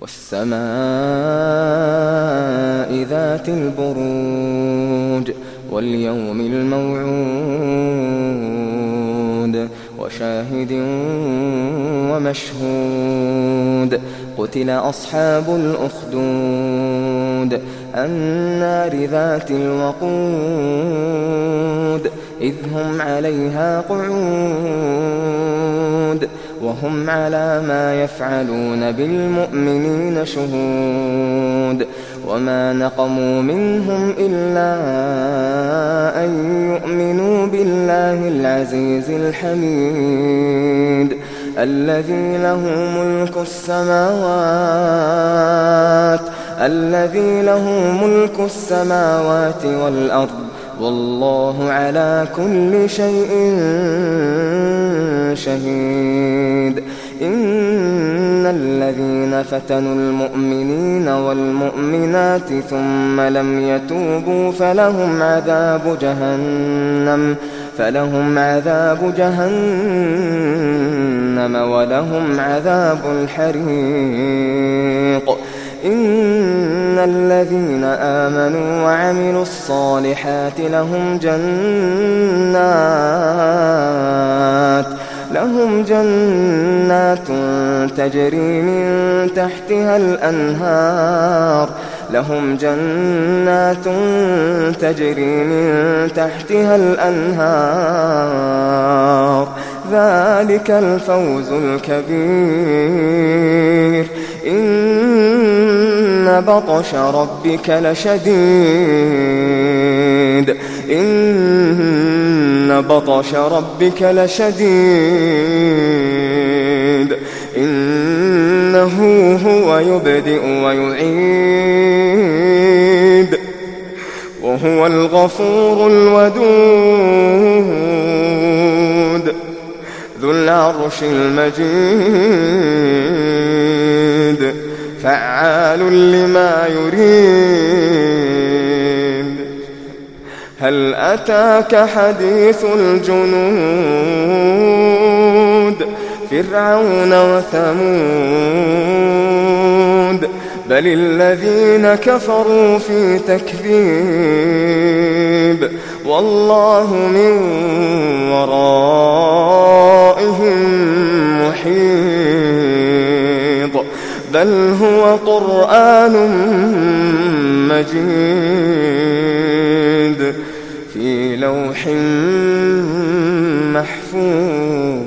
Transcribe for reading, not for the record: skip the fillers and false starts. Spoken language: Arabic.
والسماء ذات البروج واليوم الموعود وشاهد ومشهود قتل أصحاب الأخدود النار ذات الوقود إذ هم عليها قعود وهم على ما يفعلون بالمؤمنين شهود وما نقموا منهم إلا أن يؤمنوا بالله العزيز الحميد الذي له ملك السماوات والأرض والله على كل شيء شهيد إن الذين فتنوا المؤمنين والمؤمنات ثم لم يتوبوا فلهم عذاب جهنم ولهم عذاب الحريق إن الذين آمنوا وعملوا الصالحات لهم جنات تجري من تحتها الأنهار ذلك الفوز الكبير إن بطش ربك لشديد إنه هو يبدئ ويعيد وهو الغفور الودود ذو العرش المجيد فعال لما يريد هل أتاك حديث الجنود فرعون وثمود بل الذين كفروا في تكذيب والله من ورائهم محيط بل هو قرآن مجيد في لوح محفوظ.